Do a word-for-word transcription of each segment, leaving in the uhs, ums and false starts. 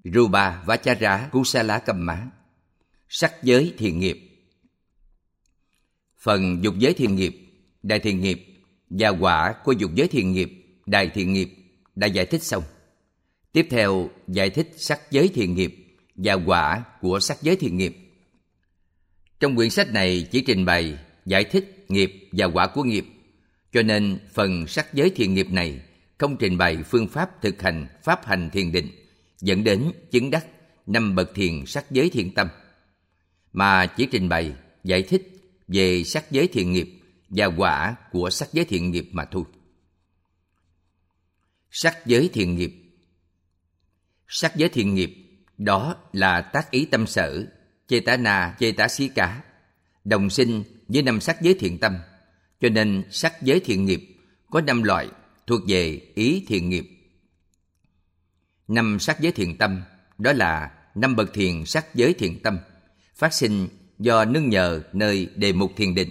Rupa Vachara Kusala Kamma. Sắc giới thiện nghiệp. Phần dục giới thiện nghiệp, đại thiện nghiệp và quả của dục giới thiện nghiệp, đại thiện nghiệp đã giải thích xong. Tiếp theo giải thích sắc giới thiện nghiệp và quả của sắc giới thiện nghiệp. Trong quyển sách này chỉ trình bày, giải thích nghiệp và quả của nghiệp, cho nên phần sắc giới thiện nghiệp này không trình bày phương pháp thực hành pháp hành thiền định dẫn đến chứng đắc năm bậc thiền sắc giới thiện tâm, mà chỉ trình bày, giải thích về sắc giới thiện nghiệp và quả của sắc giới thiện nghiệp mà thôi. Sắc giới thiện nghiệp. Sắc giới thiện nghiệp đó là tác ý tâm sở, Chetana Chetasika, đồng sinh với năm sắc giới thiện tâm, cho nên sắc giới thiện nghiệp có năm loại thuộc về ý thiện nghiệp. Năm sắc giới thiện tâm đó là năm bậc thiền sắc giới thiện tâm, phát sinh do nương nhờ nơi đề mục thiền định.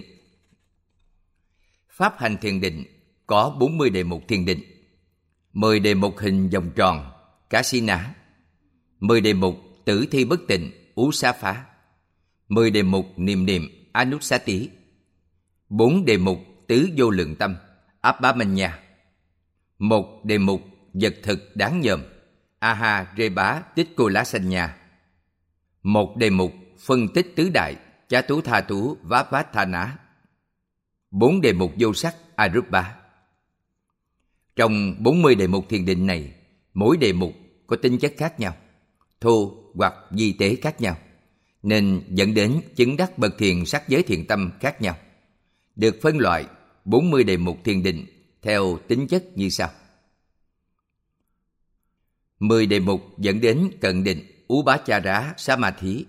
Pháp hành thiền định có bốn mươi đề mục thiền định, mười đề mục hình vòng tròn, Kasina, mười đề mục tử thi bất tịnh, Usafa, mười đề mục niệm niệm, Anusati, bốn đề mục tứ vô lượng tâm, Abhamanya, một đề mục vật thực đáng nhòm, Aha Reba Tích-cô-lá-sanh-nha, một đề mục phân tích tứ đại, Chá-tú-tha-tú Vá-vát-tha-ná, bốn đề mục vô sắc, Arupa. Trong bốn mươi đề mục thiền định này, mỗi đề mục có tính chất khác nhau, thô hoặc vi tế khác nhau, nên dẫn đến chứng đắc bậc thiền sắc giới thiện tâm khác nhau. Được phân loại bốn mươi đề mục thiền định theo tính chất như sau. mười đề mục dẫn đến cận định, Upachara Samadhi.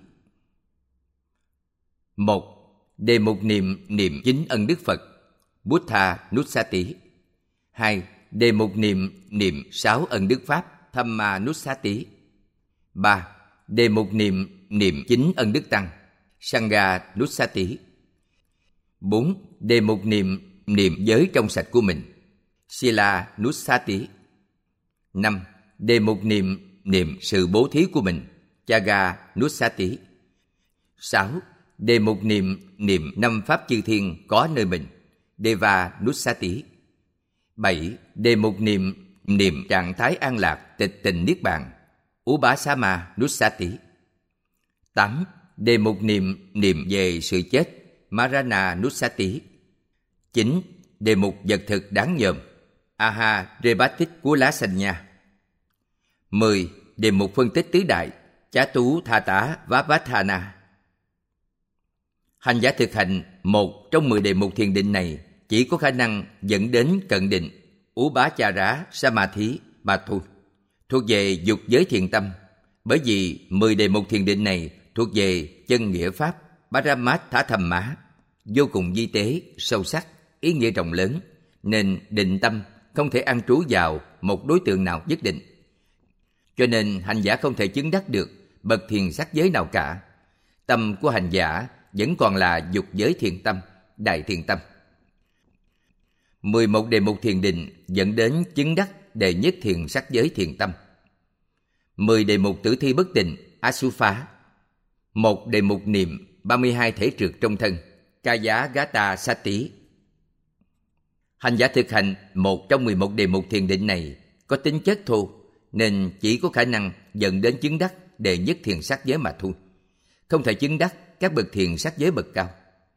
một. Đề mục niệm niệm chính ân đức Phật, Buddha Nussati. hai. Đề mục niệm niệm sáu ân đức Pháp, Dhamma Nussati. ba. Đề mục niệm niệm chính ân đức Tăng, Sangha Nussati. bốn. Đề mục niệm niệm giới trong sạch của mình, Sila Nussati. năm. Đề mục niệm niệm sự bố thí của mình, Chaga Nussati. sáu. Đề mục niệm niệm năm pháp chư thiên có nơi mình, Deva Nussati. bảy. Đề mục niệm niệm trạng thái an lạc tịch tình niết bàn, Upasama Nussati. tám. Đề mục niệm niệm về sự chết, Marana Nussati. chín. Đề mục vật thực đáng nhòm, Aha Rebatích-cô-lá-sanh-nha. mười. Đề mục phân tích tứ đại, Chá-tú-tha-tá Vá-vát-tha-ná. Hành giả thực hành một trong mười đề mục thiền định này chỉ có khả năng dẫn đến cận định, Upachara Samadhi mà thôi, thuộc về dục giới thiện tâm, bởi vì mười đề mục thiền định này thuộc về chân nghĩa pháp, Paramatha Thamma, vô cùng vi tế, sâu sắc, ý nghĩa rộng lớn, nên định tâm không thể an trú vào một đối tượng nào nhất định. Cho nên hành giả không thể chứng đắc được bậc thiền sắc giới nào cả. Tâm của hành giả vẫn còn là dục giới thiền tâm, đại thiền tâm. mười một đề mục thiền định dẫn đến chứng đắc đệ nhất thiền sắc giới thiền tâm. mười đề mục tử thi bất tịnh, Asupha. một đề mục niệm ba mươi hai thể trượt trong thân, Kaya Gata Sati. Hành giả thực hành một trong mười một đề mục thiền định này có tính chất thô, nên chỉ có khả năng dẫn đến chứng đắc đệ nhất thiền sắc giới mà thôi, không thể chứng đắc các bậc thiền sắc giới bậc cao.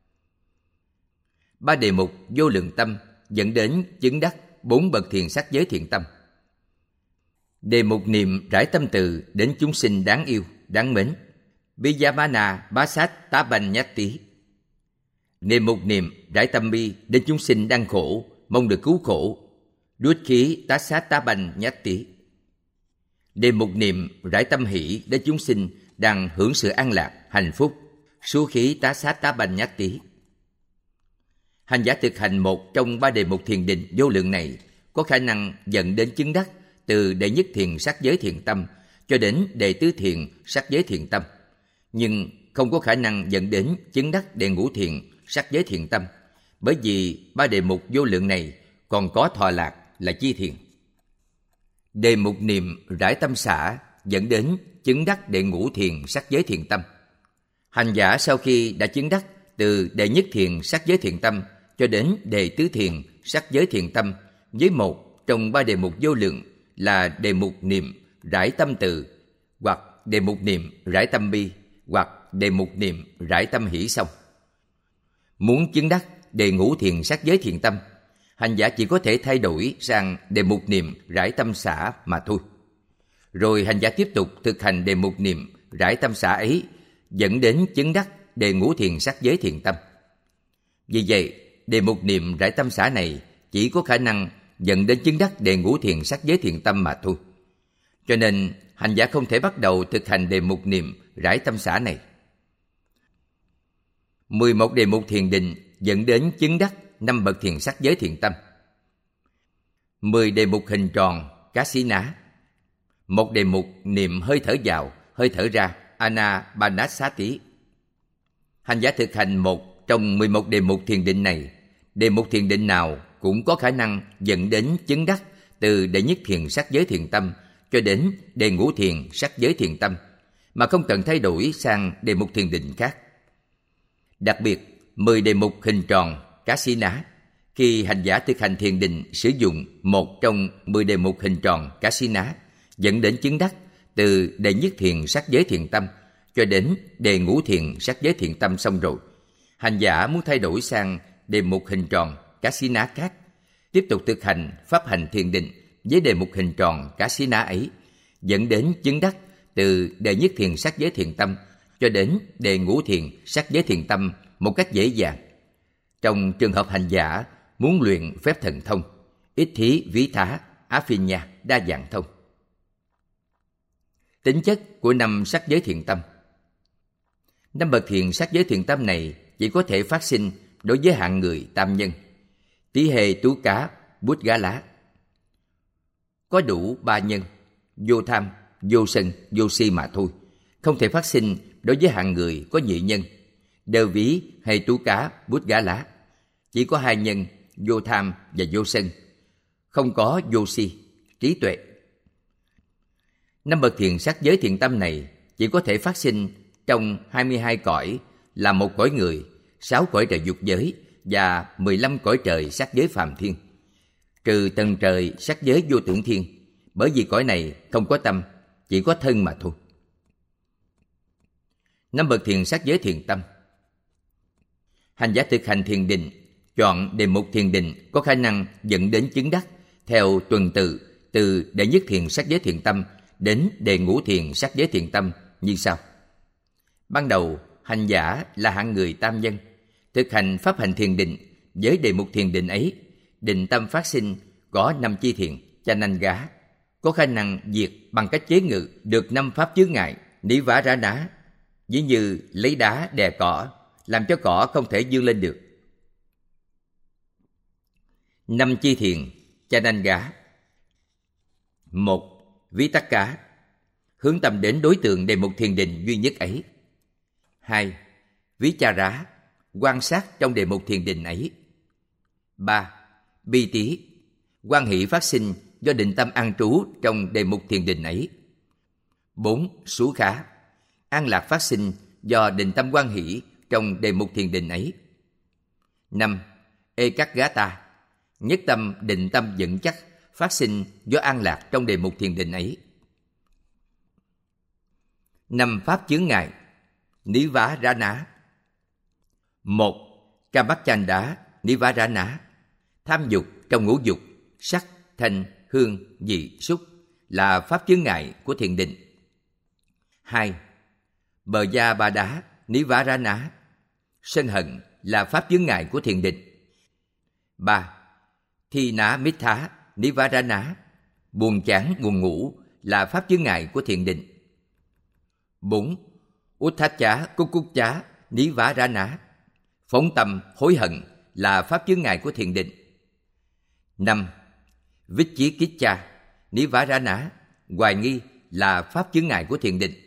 Ba đề mục vô lượng tâm dẫn đến chứng đắc bốn bậc thiền sắc giới thiện tâm. Đề mục niệm rải tâm từ đến chúng sinh đáng yêu, đáng mến, Bijamana Basat Tabanyati. Đề mục niệm rải tâm bi đến chúng sinh đang khổ, mong được cứu khổ, Dukhi Tasat Tabanyati. Đề mục niệm rải tâm hỷ đến chúng sinh đang hưởng sự an lạc, hạnh phúc, Sukhi Tasat Tabanyati. Hành giả thực hành một trong ba đề mục thiền định vô lượng này có khả năng dẫn đến chứng đắc từ đệ nhất thiền sắc giới thiện tâm cho đến đệ tứ thiền sắc giới thiện tâm, nhưng không có khả năng dẫn đến chứng đắc đệ ngũ thiền sắc giới thiện tâm, bởi vì ba đề mục vô lượng này còn có thọ lạc là chi thiền. Đề mục niệm rải tâm xả dẫn đến chứng đắc đệ ngũ thiền sắc giới thiện tâm. Hành giả sau khi đã chứng đắc từ đệ nhất thiền sắc giới thiện tâm cho đến đệ tứ thiền sắc giới thiện tâm với một trong ba đề mục vô lượng là đề mục niệm rải tâm từ, hoặc đề mục niệm rải tâm bi, hoặc đề mục niệm rải tâm hỷ xong. Muốn chứng đắc đệ ngũ thiền sắc giới thiện tâm, hành giả chỉ có thể thay đổi sang đề mục niệm rải tâm xả mà thôi. Rồi hành giả tiếp tục thực hành đề mục niệm rải tâm xả ấy dẫn đến chứng đắc đề ngũ thiền sắc giới thiện tâm. Vì vậy, đề mục niệm rải tâm xả này chỉ có khả năng dẫn đến chứng đắc đề ngũ thiền sắc giới thiện tâm mà thôi. Cho nên, hành giả không thể bắt đầu thực hành đề mục niệm rải tâm xả này. mười một đề mục thiền định dẫn đến chứng đắc năm bậc thiền sắc giới thiện tâm. mười đề mục hình tròn cá xí ná. Một đề mục niệm hơi thở vào, hơi thở ra, Anapanasati. Hành giả thực hành một trong mười một đề mục thiền định này, đề mục thiền định nào cũng có khả năng dẫn đến chứng đắc từ đệ nhất thiền sắc giới thiện tâm cho đến đề ngũ thiền sắc giới thiện tâm, mà không cần thay đổi sang đề mục thiền định khác. Đặc biệt, mười đề mục hình tròn cá xí ná, khi hành giả thực hành thiền định sử dụng một trong mười đề mục hình tròn cá xí ná, dẫn đến chứng đắc từ đệ nhất thiền sắc giới thiện tâm cho đến đề ngũ thiền sắc giới thiện tâm xong rồi, hành giả muốn thay đổi sang đề mục hình tròn cá xí ná khác, tiếp tục thực hành pháp hành thiền định với đề mục hình tròn cá xí ná ấy, dẫn đến chứng đắc từ đệ nhất thiền sắc giới thiện tâm cho đến đề ngũ thiền sắc giới thiện tâm một cách dễ dàng. Trong trường hợp hành giả muốn luyện phép thần thông, ít thí ví thá, á phi nha, đa dạng thông. Tính chất của năm sắc giới thiện tâm. Năm bậc thiền sắc giới thiện tâm này chỉ có thể phát sinh đối với hạng người tam nhân, tí hề tú cá, bút gá lá. Có đủ ba nhân, vô tham, vô sân, vô si mà thôi, không thể phát sinh đối với hạng người có nhị nhân, đơ ví hay tú cá, bút gá lá. Chỉ có hai nhân, vô tham và vô sân, không có vô si, trí tuệ. Năm bậc thiền sắc giới thiện tâm này chỉ có thể phát sinh trong hai mươi hai cõi là một cõi người, sáu cõi trời dục giới và mười lăm cõi trời sắc giới phàm thiên, trừ tầng trời sắc giới vô tưởng thiên, bởi vì cõi này không có tâm, chỉ có thân mà thôi. Năm bậc thiền sắc giới thiện tâm. Hành giả thực hành thiền định, chọn đề mục thiền định có khả năng dẫn đến chứng đắc theo tuần tự từ đệ nhất thiền sắc giới thiện tâm đến đề ngũ thiền sắc giới thiện tâm như sau. Ban đầu, hành giả là hạng người tam nhân, thực hành pháp hành thiền định với đề mục thiền định ấy, định tâm phát sinh có năm chi thiền, Chananga, có khả năng diệt bằng cách chế ngự được năm pháp chướng ngại, Nỉ vả rã ná, ví như lấy đá đè cỏ, làm cho cỏ không thể vươn lên được. Năm chi thiền, Chananga. Một, Vitakka, hướng tâm đến đối tượng đề mục thiền định duy nhất ấy. Hai, Vichara, quan sát trong đề mục thiền định ấy. Ba, Piti, hoan hỷ phát sinh do định tâm an trú trong đề mục thiền định ấy. Bốn, Sukha, an lạc phát sinh do định tâm hoan hỷ trong đề mục thiền định ấy. Năm, Ekaggata, nhất tâm định tâm vững chắc phát sinh do an lạc trong đề mục thiền định ấy. Năm pháp chướng ngại, Nỉ vả rã ná. Một, Kamacchanda Nỉ vả rã ná, tham dục trong ngũ dục, sắc, thanh, hương, vị, xúc là pháp chướng ngại của thiền định. Hai, Bờ gia ba đá Nỉ vả rã ná, sân hận là pháp chướng ngại của thiền định. Ba, Thi ná mít thá Nỉ vả rã ná, buồn chán buồn ngủ là pháp chướng ngại của thiền định. Bốn, Uddhacca cúc cúc chá Nỉ vả rã ná, phóng tâm hối hận là pháp chướng ngại của thiền định. Năm, Vichikicca Nỉ vả rã ná, hoài nghi là pháp chướng ngại của thiền định.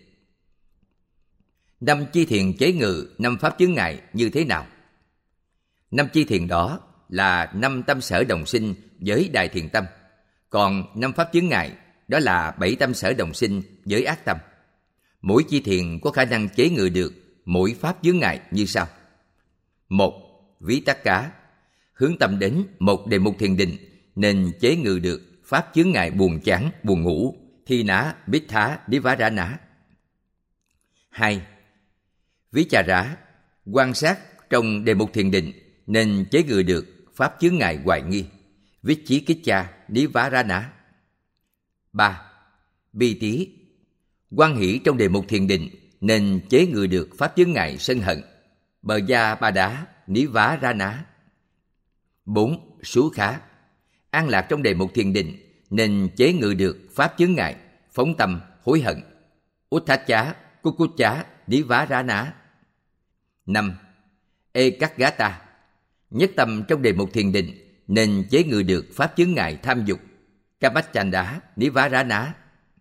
Năm chi thiền chế ngự năm pháp chướng ngại như thế nào? Năm chi thiền đó là năm tâm sở đồng sinh với đại thiền tâm, còn năm pháp chướng ngại đó là bảy tâm sở đồng sinh với ác tâm. Mỗi chi thiền có khả năng chế ngự được mỗi pháp chướng ngại như sau. Một, ví tắc cá, hướng tâm đến một đề mục thiền định nên chế ngự được pháp chướng ngại buồn chán, buồn ngủ, thi ná, bích thá, đi vá rã ná. Hai, ví chà rá, quan sát trong đề mục thiền định nên chế ngự được pháp chướng ngại hoài nghi, vít chí kích cha, đi vá rã ná. Ba, bi tí, quan hỷ trong đề mục thiền định nên chế ngự được pháp chướng ngại sân hận, bờ gia ba đá, ní vá ra ná. Bốn, sú khá, an lạc trong đề mục thiền định nên chế ngự được pháp chướng ngại phóng tâm, hối hận, út thát chá, cút cút chá, ní vá ra ná. Năm, ê cắt gá ta, nhất tâm trong đề mục thiền định nên chế ngự được pháp chướng ngại tham dục, ca bách chanh đá, ní vá ra ná.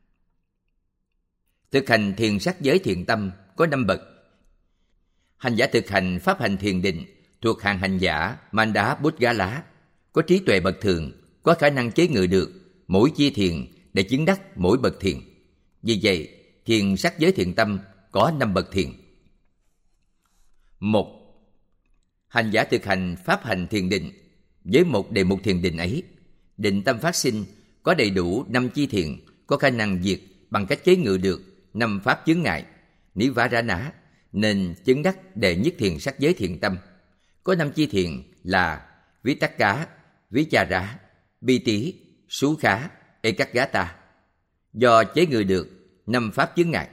Thực hành thiền sắc giới thiện tâm có năm bậc. Hành giả thực hành pháp hành thiền định thuộc hạng hành giả Manda Bút Gá Lá, có trí tuệ bậc thường, có khả năng chế ngự được mỗi chi thiền để chứng đắc mỗi bậc thiền. Vì vậy, thiền sắc giới thiện tâm có năm bậc thiền. Một, hành giả thực hành pháp hành thiền định với một đề mục thiền định ấy, định tâm phát sinh có đầy đủ năm chi thiền, có khả năng diệt bằng cách chế ngự được năm pháp chướng ngại, ní vá rã ná, nên chứng đắc đệ nhất thiền sắc giới thiện tâm. Có năm chi thiền là ví tắc cá, ví chà rá, bi tí, sú khá, ê cắt gá ta, do chế ngự được năm pháp chướng ngại.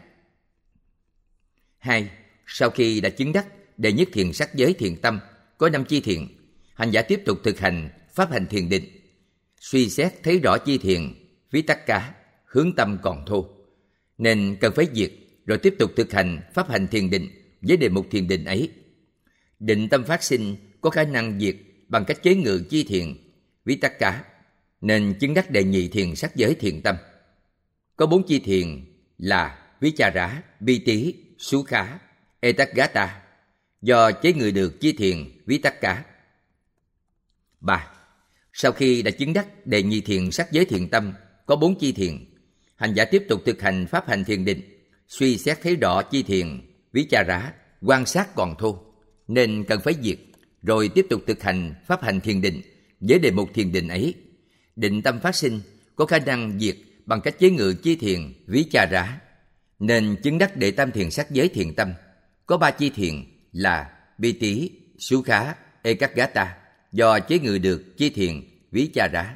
Hai, sau khi đã chứng đắc đệ nhất thiền sắc giới thiện tâm, có năm chi thiền, hành giả tiếp tục thực hành pháp hành thiền định, suy xét thấy rõ chi thiền, ví tắc cá, hướng tâm còn thô, nên cần phải diệt rồi tiếp tục thực hành pháp hành thiền định với đề mục thiền định ấy. Định tâm phát sinh có khả năng diệt bằng cách chế ngự chi thiền, ví tắc cá, nên chứng đắc đệ nhị thiền sắc giới thiện tâm. Có bốn chi thiền là ví chà rá, bi tí, sú khá, ê tắc gá ta, do chế ngự được chi thiền, ví tắc cá. Ba, sau khi đã chứng đắc đệ nhị thiền sắc giới thiện tâm, có bốn chi thiền, hành giả tiếp tục thực hành pháp hành thiền định, suy xét thấy rõ chi thiền, ví chà rá, quan sát còn thô, nên cần phải diệt, rồi tiếp tục thực hành pháp hành thiền định với đề mục thiền định ấy. Định tâm phát sinh có khả năng diệt bằng cách chế ngự chi thiền, ví chà rá, nên chứng đắc đệ tam thiền sắc giới thiện tâm. Có ba chi thiền là bi tí, sú khá, ê cắt gá ta, do chế ngự được chi thiền, ví chà rá.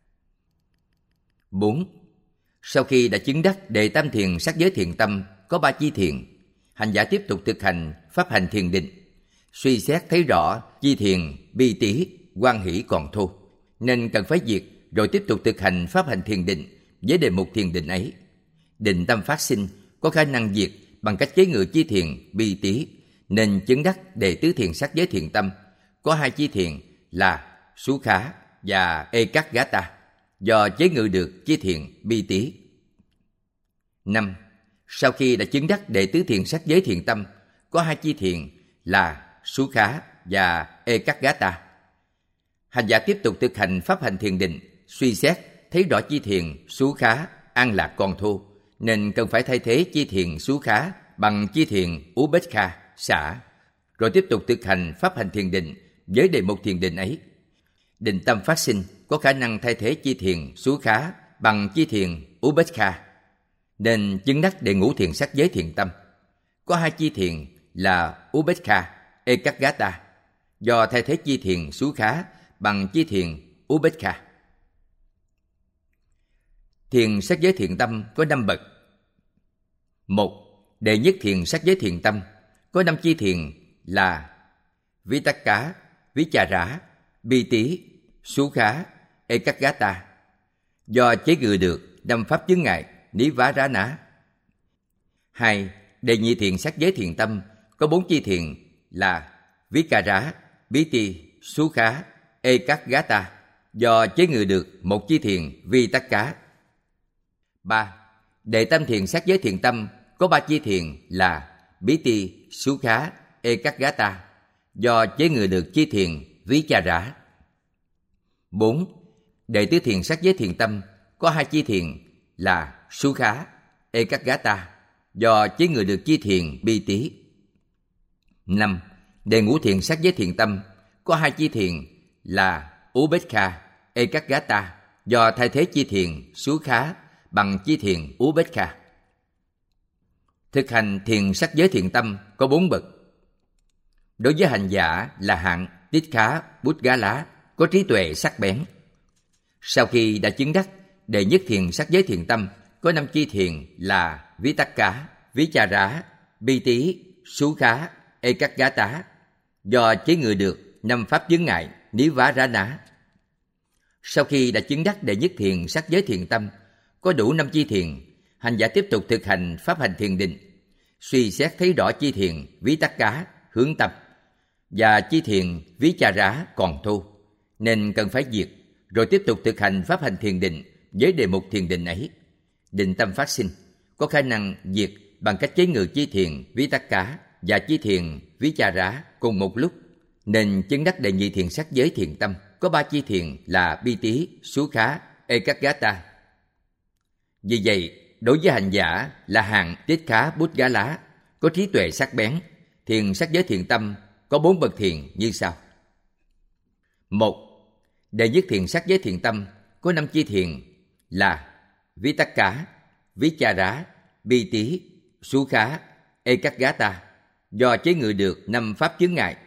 Bốn, sau khi đã chứng đắc đệ tam thiền sắc giới thiện tâm, có ba chi thiền, hành giả tiếp tục thực hành pháp hành thiền định, suy xét thấy rõ chi thiền, bi tí, quan hỷ còn thô, nên cần phải diệt rồi tiếp tục thực hành pháp hành thiền định với đề mục thiền định ấy. Định tâm phát sinh có khả năng diệt bằng cách chế ngự chi thiền, bi tí, nên chứng đắc đệ tứ thiền sắc giới thiện tâm. Có hai chi thiền là sú khá và ê cắt gá ta, do chế ngự được chi thiền, bi tí. Năm, sau khi đã chứng đắc đệ tứ thiền sắc giới thiện tâm, có hai chi thiền là sú khá và ê cắt gá ta. Hành giả tiếp tục thực hành pháp hành thiền định, suy xét thấy rõ chi thiền, sú khá, an lạc còn thô, nên cần phải thay thế chi thiền, sú khá bằng chi thiền, ú bếch kha, xả, rồi tiếp tục thực hành pháp hành thiền định với đề mục thiền định ấy. Định tâm phát sinh có khả năng thay thế chi thiền, sú khá bằng chi thiền, ú bếch kha, nên chứng đắc đệ ngũ thiền sắc giới thiện tâm. Có hai chi thiền là ú bếch kha, ê cắt gá ta, do thay thế chi thiền, sú khá bằng chi thiền, ú bếch kha. Thiền sắc giới thiện tâm có năm bậc. Một, đệ nhất thiền sắc giới thiện tâm có năm chi thiền là ví tắc cá, ví chà rá, bi tí, sú khá, ê cắt gá ta, do chế ngự được năm pháp chướng ngại, ní vá rá ná. Hai, đệ nhị thiền sắc giới thiện tâm có bốn chi thiền là ví cà rá, bí ti, sú khá, ê cắt gá ta, do chế ngự được một chi thiền, vi tắc cá. Ba, đệ tam thiền sắc giới thiện tâm có ba chi thiền là bí ti, sú khá, ê cắt gá ta, do chế ngự được chi thiền, ví chà rá. Bốn, đệ tứ thiền sắc giới thiện tâm có hai chi thiền là Sú Khá, Ekaggata, do chế ngự được chi thiền Bi Tí. năm. Đệ ngũ thiền sắc giới thiện tâm có hai chi thiền là Upekkha, Ekaggata, do thay thế chi thiền Sú Khá bằng chi thiền Upekkha. Thực hành thiền sắc giới thiện tâm có bốn bậc. Đối với hành giả là hạng Tích Khá Bút Gá Lá, có trí tuệ sắc bén. Sau khi đã chứng đắc đệ nhất thiền sắc giới thiện tâm có năm chi thiền là Vitakka, Vichara, Bi Tí, Sú Khá, Ekaggata, do chế ngự được năm pháp chướng ngại Nivarana. Sau khi đã chứng đắc đệ nhất thiền sắc giới thiện tâm có đủ năm chi thiền, hành giả tiếp tục thực hành pháp hành thiền định, suy xét thấy rõ chi thiền Vitakka hướng tâm và chi thiền Vichara còn thô, nên cần phải diệt, rồi tiếp tục thực hành pháp hành thiền định với đề mục thiền định ấy. Định tâm phát sinh có khả năng diệt bằng cách chế ngự chi thiền Vitakka và chi thiền Vichara cùng một lúc, nên chứng đắc đệ nhị thiền sắc giới thiện tâm có ba chi thiền là Bi Tí, Sú Khá, Ekaggata. Vì vậy, đối với hành giả là hạng Tích Khá Bút Gá Lá, có trí tuệ sắc bén, thiền sắc giới thiện tâm có bốn bậc thiền như sau. một. Đệ nhất thiền sắc giới thiện tâm có năm chi thiền là Vitakka, Vichara, Bi Tí, Sú Khá, Ekaggata, do chế ngự được năm pháp chướng ngại.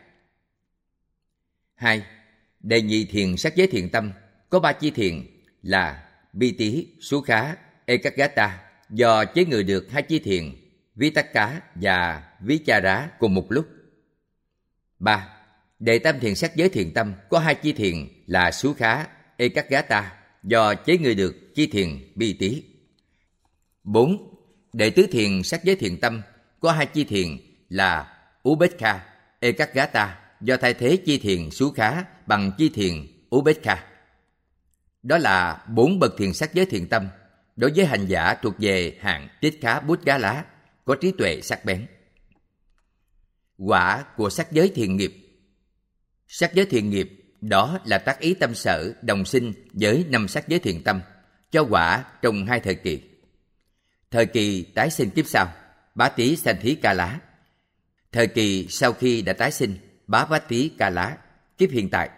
hai. Đệ nhị thiền sắc giới thiện tâm có ba chi thiền là Bi Tí, Sú Khá, Ekaggata, do chế ngự được hai chi thiền Vitakka và Vichara cùng một lúc. ba. Đệ tam thiền sắc giới thiện tâm có hai chi thiền là Sú Khá, Ekaggata, do chế ngự được chi thiền Bi Tí. bốn. Đệ tứ thiền sắc giới thiện tâm có hai chi thiền là Upekkha, Ekaggata, do thay thế chi thiền Sú Khá bằng chi thiền Upekkha. Đó là bốn bậc thiền sắc giới thiện tâm đối với hành giả thuộc về hạng Tích Khá Bút Gá Lá, có trí tuệ sắc bén. Quả của sắc giới thiện nghiệp. Sắc giới thiện nghiệp đó là tác ý tâm sở đồng sinh với năm sắc giới thiện tâm, cho quả trong hai thời kỳ. Thời kỳ tái sinh kiếp sau, Bá Tí Sanh Thí Ca Lá. Thời kỳ sau khi đã tái sinh, Bá Bá Tí Ca Lá, kiếp hiện tại.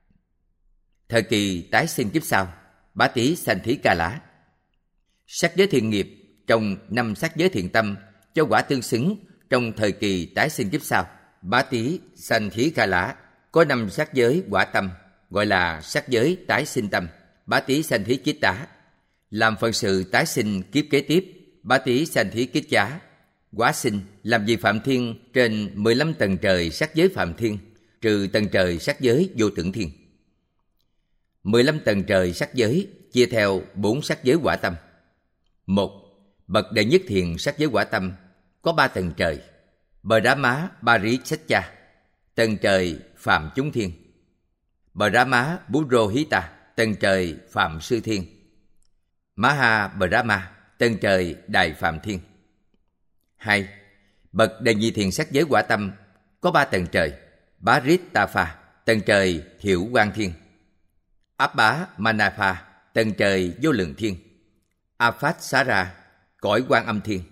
Thời kỳ tái sinh kiếp sau, Bá Tí Sanh Thí Ca Lá. Sắc giới thiện nghiệp trong năm sắc giới thiện tâm cho quả tương xứng trong thời kỳ tái sinh kiếp sau, Bá Tí Sanh Thí Ca Lá, có năm sắc giới quả tâm, gọi là sắc giới tái sinh tâm, Bá Tí Sanh Thí Kiết Tá. Làm phận sự tái sinh kiếp kế tiếp, Bá Tí Sanh Thí Kiết Chá. Quả sinh làm vị Phạm Thiên trên mười lăm tầng trời sắc giới Phạm Thiên, trừ tầng trời sắc giới Vô Tưởng Thiên. mười lăm tầng trời sắc giới chia theo bốn sắc giới quả tâm. một. Bậc đệ nhất thiền sắc giới quả tâm có ba tầng trời: Brahma Paritsaccha, tầng trời Phạm Chúng Thiên; Brahma Purohita, tầng trời Phạm Sư Thiên; Maha Brahma, tầng trời Đại Phạm Thiên. hai. Bậc đệ nhị thiền sắc giới quả tâm có ba tầng trời: Parittapha, tầng trời Thiệu Quang Thiên; Abba Manapha, tầng trời Vô Lượng Thiên; Aphasara, cõi Quan Âm Thiên.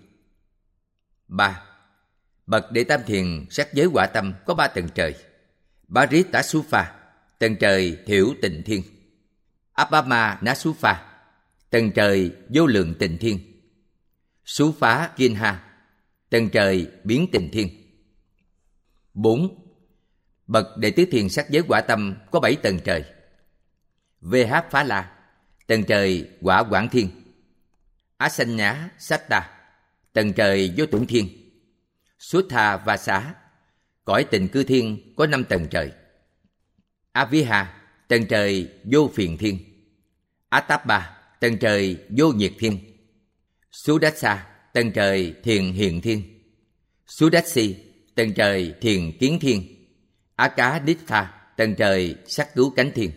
ba. Bậc đệ tam thiền sắc giới quả tâm có ba tầng trời: Paritasufa, tầng trời Thiệu Tịnh Thiên; Abhama Nasufa, tầng trời Vô Lượng Tịnh Thiên; Sufa Kinha, tầng trời Biến Tịnh Thiên. bốn. Bậc đệ tứ thiền sắc giới quả tâm có bảy tầng trời: Vehaphala, tầng trời Quả Quảng Thiên; Asanya Satta, tầng trời Vô Tưởng Thiên; Suttha Vasa, cõi Tịnh Cư Thiên có năm tầng trời; Aviha, tầng trời Vô Phiền Thiên; Atapa, tầng trời Vô Nhiệt Thiên; Sudassa, tầng trời Thiền Hiện Thiên; Sudassi, tầng trời Thiền Kiến Thiên; Akaditha, tầng trời Sắc Cứu Cánh Thiên.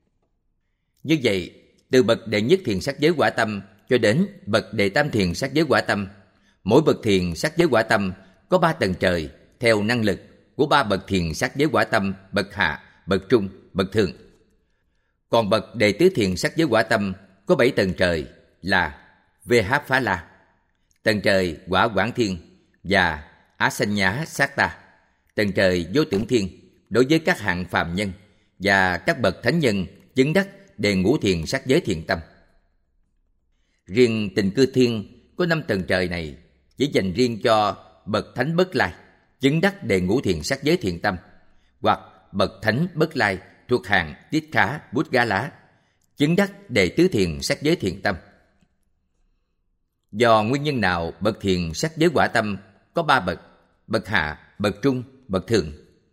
Như vậy, từ bậc đệ nhất thiền sắc giới quả tâm cho đến bậc đệ tam thiền sắc giới quả tâm, mỗi bậc thiền sắc giới quả tâm có ba tầng trời theo năng lực của ba bậc thiền sắc giới quả tâm bậc hạ, bậc trung, bậc thượng. Còn bậc đệ tứ thiền sắc giới quả tâm có bảy tầng trời là Vehaphala, tầng trời Quả Quảng Thiên và Asanya Satta, tầng trời Vô Tưởng Thiên đối với các hạng phàm nhân và các bậc thánh nhân chứng đắc đề ngũ thiền sắc giới thiền tâm. Riêng Tịnh Cư Thiên có năm tầng trời này chỉ dành riêng cho bậc thánh Bất Lai chứng đắc đề ngũ thiền sắc giới thiền tâm, hoặc bậc thánh Bất Lai thuộc hạng Tiết Khá Bút Gá Lá chứng đắc đề tứ thiền sắc giới thiền tâm. Do nguyên nhân nào bậc thiền sắc giới quả tâm có ba bậc: bậc hạ, bậc trung, bậc thượng.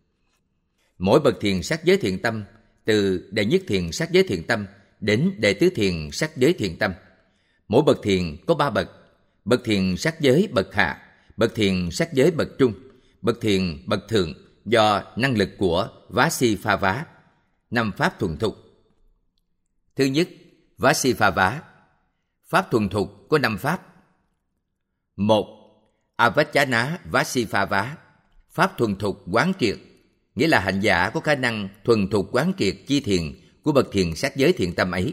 Mỗi bậc thiền sắc giới thiền tâm từ đệ nhất thiền sắc giới thiền tâm đến đệ tứ thiền sắc giới thiền tâm. Mỗi bậc thiền có ba bậc: bậc thiền sắc giới bậc hạ, bậc thiền sắc giới bậc trung, bậc thiền bậc thượng do năng lực của Vasifava, năm pháp thuần thục. Thứ nhất, Vasifava. Pháp thuần thục có năm pháp. Một, Avachana Vasifava, pháp thuần thục quán triệt, nghĩa là hành giả có khả năng thuần thục quán triệt chi thiền của bậc thiền sắc giới thiền tâm ấy.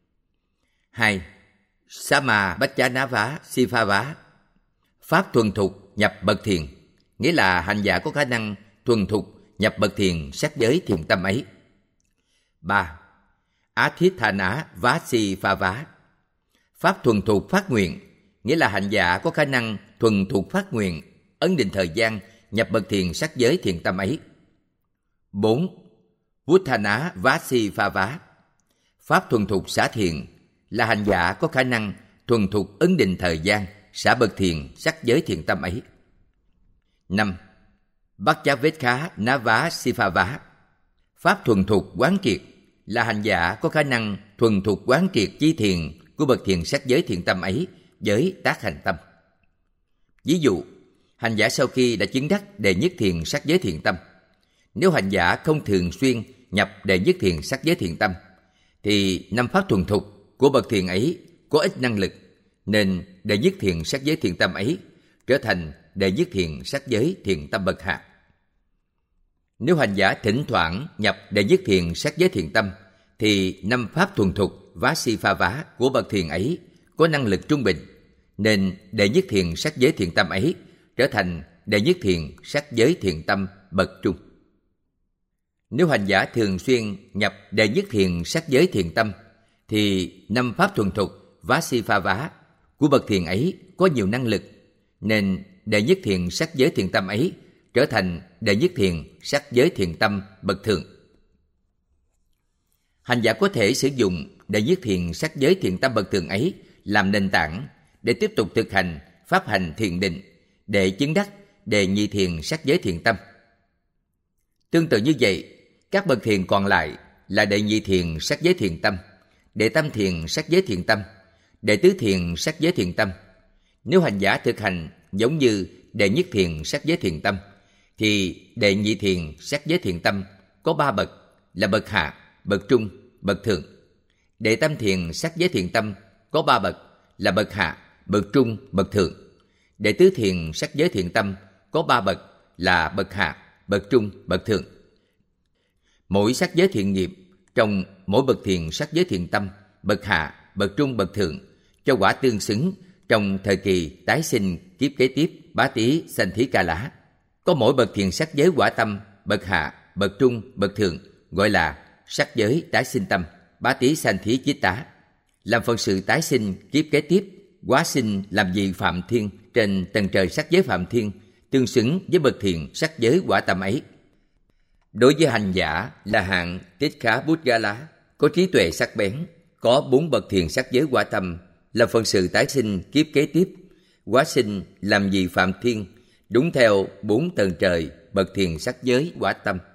Hai, Samabhachanava Sifava, pháp thuần thục nhập bậc thiền, nghĩa là hành giả có khả năng thuần thục nhập bậc thiền sắc giới thiền tâm ấy. Ba, Athithana Vasifava, pháp thuần thục phát nguyện, nghĩa là hành giả có khả năng thuần thục phát nguyện ấn định thời gian nhập bậc thiền sắc giới thiền tâm ấy. Bốn, Vuthana Vasifava, pháp thuần thục xả thiền, là hành giả có khả năng thuần thục ấn định thời gian xả bậc thiền sắc giới thiền tâm ấy. Năm, Bhakyavetkhá Nava Sifava, pháp thuần thục quán triệt, là hành giả có khả năng thuần thục quán triệt chi thiền của bậc thiền sắc giới thiền tâm ấy với tác hành tâm. Ví dụ, hành giả sau khi đã chứng đắc đệ nhất thiền sắc giới thiền tâm, nếu hành giả không thường xuyên nhập đệ nhất thiền sắc giới thiền tâm, thì năm pháp thuần thục của bậc thiền ấy có ít năng lực, nên đệ nhất thiền sắc giới thiền tâm ấy trở thành đệ nhất thiền sắc giới thiền tâm bậc hạ. Nếu hành giả thỉnh thoảng nhập đệ nhất thiền sắc giới thiền tâm, thì năm pháp thuần thục Vasifava của bậc thiền ấy có năng lực trung bình, nên đệ nhất thiền sắc giới thiền tâm ấy trở thành đệ nhất thiền sắc giới thiền tâm bậc trung. Nếu hành giả thường xuyên nhập đệ nhất thiền sắc giới thiền tâm, thì năm pháp thuần thục Vasifava của bậc thiền ấy có nhiều năng lực, nên đệ nhất thiền sắc giới thiền tâm ấy trở thành đệ nhất thiền sắc giới thiền tâm bậc thượng. Hành giả có thể sử dụng đệ nhất thiền sắc giới thiền tâm bậc thượng ấy làm nền tảng để tiếp tục thực hành pháp hành thiền định để chứng đắc đệ nhị thiền sắc giới thiền tâm. Tương tự như vậy, các bậc thiền còn lại là đệ nhị thiền sắc giới thiền tâm, đệ tam thiền sắc giới thiền tâm, đệ tứ thiền sắc giới thiền tâm. Nếu hành giả thực hành giống như đệ nhất thiền sắc giới thiền tâm, thì đệ nhị thiền sắc giới thiền tâm có ba bậc là bậc hạ, bậc trung, bậc thượng. Đệ tam thiền sắc giới thiền tâm có ba bậc là bậc hạ, bậc trung, bậc thượng. Đệ tứ thiền sắc giới thiền tâm có ba bậc là bậc hạ, bậc trung, bậc thượng. Mỗi sắc giới thiện nghiệp trong mỗi bậc thiền sắc giới thiền tâm, bậc hạ, bậc trung, bậc thượng cho quả tương xứng trong thời kỳ tái sinh kiếp kế tiếp Bá Tý Sanh Thí Ca Lá. Có mỗi bậc thiền sắc giới quả tâm, bậc hạ, bậc trung, bậc thượng gọi là sắc giới tái sinh tâm Bá Tý Sanh Thí Chiết Tá, làm phận sự tái sinh kiếp kế tiếp, hóa sinh làm vị phạm thiên trên tầng trời sắc giới phạm thiên, tương xứng với bậc thiền sắc giới quả tâm ấy. Đối với hành giả là hạng Tích Khá Bút Gá Lá, có trí tuệ sắc bén, có bốn bậc thiền sắc giới quả tâm, làm phận sự tái sinh kiếp kế tiếp, hóa sinh làm vị phạm thiên, đúng theo bốn tầng trời bậc thiền sắc giới quả tâm.